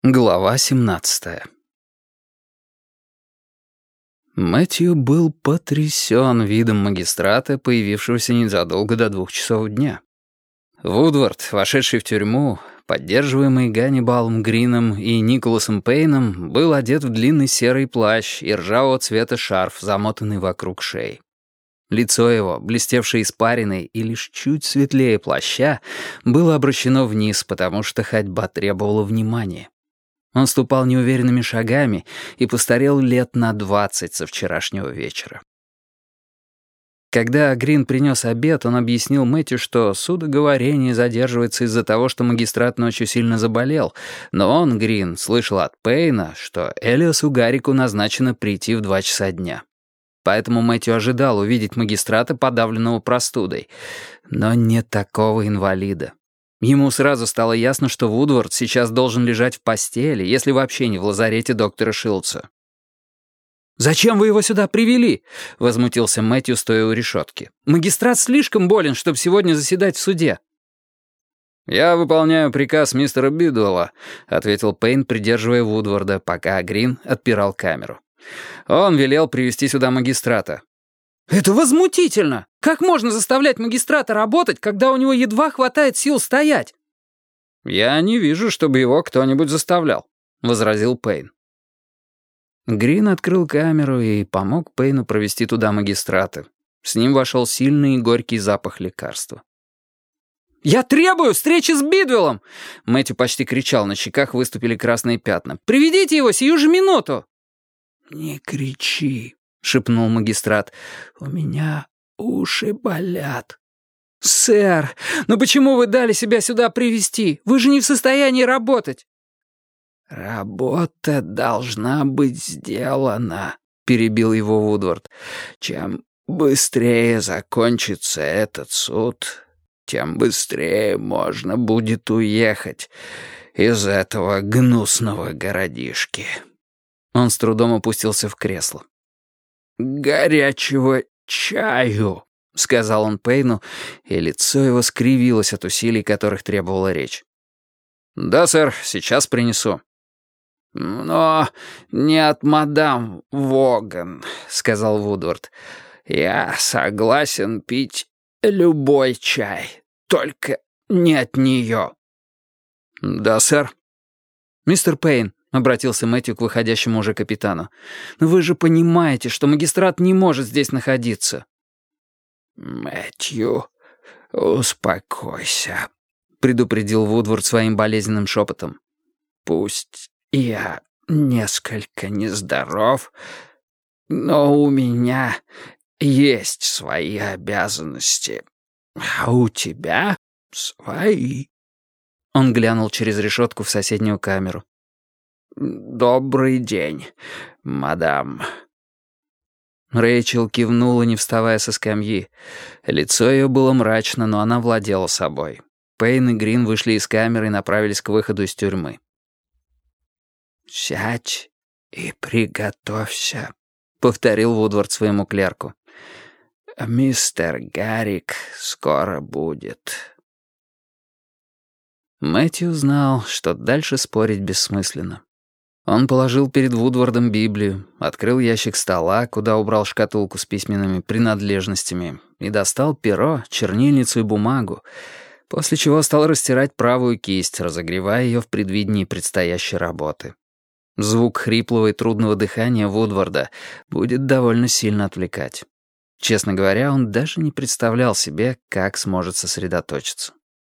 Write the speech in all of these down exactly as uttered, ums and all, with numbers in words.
Глава семнадцатая. Мэтью был потрясен видом магистрата, появившегося незадолго до двух часов дня. Вудвард, вошедший в тюрьму, поддерживаемый Ганнибалом Грином и Николасом Пейном, был одет в длинный серый плащ и ржавого цвета шарф, замотанный вокруг шеи. Лицо его, блестевшее испариной и лишь чуть светлее плаща, было обращено вниз, потому что ходьба требовала внимания. Он ступал неуверенными шагами и постарел лет на двадцать со вчерашнего вечера. Когда Грин принес обед, он объяснил Мэтью, что судоговорение задерживается из-за того, что магистрат ночью сильно заболел, но он, Грин, слышал от Пейна, что Элиасу Гаррику назначено прийти в два часа дня. Поэтому Мэтью ожидал увидеть магистрата, подавленного простудой, но не такого инвалида. Ему сразу стало ясно, что Вудвард сейчас должен лежать в постели, если вообще не в лазарете доктора Шилдса. «Зачем вы его сюда привели?» — возмутился Мэтью, стоя у решетки. «Магистрат слишком болен, чтобы сегодня заседать в суде». «Я выполняю приказ мистера Бидуэлла», — ответил Пейн, придерживая Вудварда, пока Грин отпирал камеру. «Он велел привести сюда магистрата». «Это возмутительно! Как можно заставлять магистрата работать, когда у него едва хватает сил стоять?» «Я не вижу, чтобы его кто-нибудь заставлял», — возразил Пейн. Грин открыл камеру и помог Пейну провести туда магистрата. С ним вошел сильный и горький запах лекарства. «Я требую встречи с Бидуэллом!» Мэтью почти кричал, на щеках выступили красные пятна. «Приведите его сию же минуту!» «Не кричи», — шепнул магистрат. «У меня уши болят». «Сэр, ну почему вы дали себя сюда привести? Вы же не в состоянии работать». «Работа должна быть сделана», — перебил его Вудвард. «Чем быстрее закончится этот суд, тем быстрее можно будет уехать из этого гнусного городишки». Он с трудом опустился в кресло. «Горячего чаю», — сказал он Пейну, и лицо его скривилось от усилий, которых требовала речь. «Да, сэр, сейчас принесу». «Но не от мадам Воган», — сказал Вудвард. «Я согласен пить любой чай, только не от нее». «Да, сэр». «Мистер Пейн», — обратился Мэтью к выходящему уже капитану, «вы же понимаете, что магистрат не может здесь находиться». «Мэтью, успокойся», — предупредил Вудвард своим болезненным шепотом. «Пусть я несколько нездоров, но у меня есть свои обязанности, а у тебя свои». Он глянул через решетку в соседнюю камеру. «Добрый день, мадам». Рэйчел кивнула, не вставая со скамьи. Лицо ее было мрачно, но она владела собой. Пейн и Грин вышли из камеры и направились к выходу из тюрьмы. «Сядь и приготовься», — повторил Вудвард своему клерку. «Мистер Гаррик скоро будет». Мэтью знал, что дальше спорить бессмысленно. Он положил перед Вудвардом Библию, открыл ящик стола, куда убрал шкатулку с письменными принадлежностями, и достал перо, чернильницу и бумагу, после чего стал растирать правую кисть, разогревая ее в предвидении предстоящей работы. Звук хриплого и трудного дыхания Вудварда будет довольно сильно отвлекать. Честно говоря, он даже не представлял себе, как сможет сосредоточиться.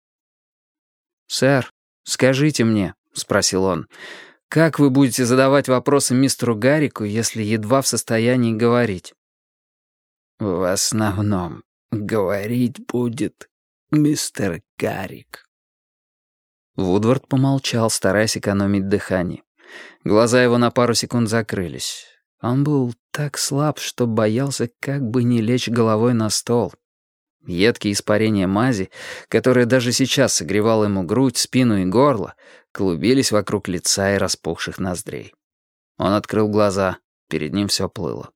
«Сэр, скажите мне», — спросил он, — «как вы будете задавать вопросы мистеру Гаррику, если едва в состоянии говорить?» «В основном говорить будет мистер Гаррик». Вудвард помолчал, стараясь экономить дыхание. Глаза его на пару секунд закрылись. Он был так слаб, что боялся как бы не лечь головой на стол. Едкие испарения мази, которая даже сейчас согревала ему грудь, спину и горло, клубились вокруг лица и распухших ноздрей. Он открыл глаза, перед ним все плыло.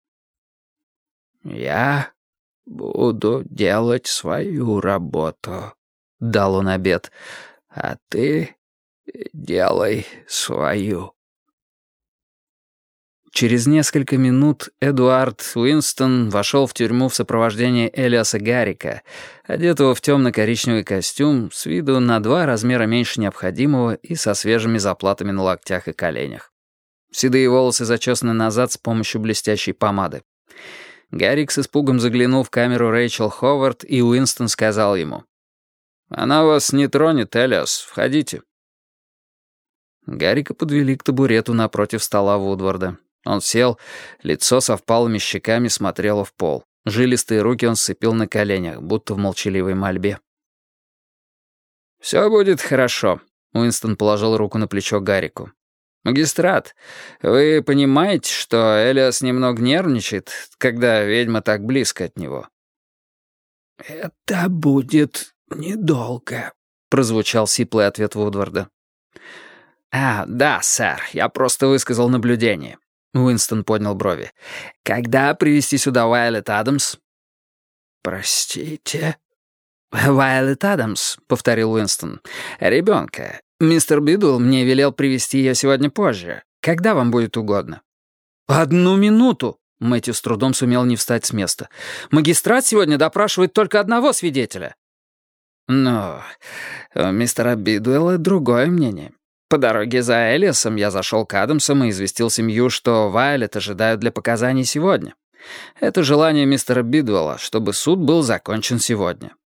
«Я буду делать свою работу», — дал он обет, — «а ты делай свою». Через несколько минут Эдуард Уинстон вошел в тюрьму в сопровождении Элиаса Гаррика, одетого в темно-коричневый костюм, с виду на два размера меньше необходимого и со свежими заплатами на локтях и коленях. Седые волосы зачесаны назад с помощью блестящей помады. Гаррик с испугом заглянул в камеру Рэйчел Ховард, и Уинстон сказал ему: «Она вас не тронет, Элиас, входите». Гаррика подвели к табурету напротив стола Вудварда. Он сел, лицо со впалыми щеками смотрело в пол. Жилистые руки он сцепил на коленях, будто в молчаливой мольбе. «Все будет хорошо», — Уинстон положил руку на плечо Гаррику. «Магистрат, вы понимаете, что Элиас немного нервничает, когда ведьма так близко от него?» «Это будет недолго», — прозвучал сиплый ответ Вудварда. «А, да, сэр, я просто высказал наблюдение». Уинстон поднял брови. «Когда привезти сюда Вайолет Адамс?» «Простите?» «Вайолет Адамс», — повторил Уинстон. «Ребенка. Мистер Бидуэлл мне велел привезти ее сегодня позже. Когда вам будет угодно?» «Одну минуту!» — Мэтью с трудом сумел не встать с места. «Магистрат сегодня допрашивает только одного свидетеля». «Но у мистера Бидуэлла другое мнение. По дороге за Элиасом я зашел к Адамсам и известил семью, что Вайолет ожидают для показаний сегодня. Это желание мистера Бидуэлла, чтобы суд был закончен сегодня.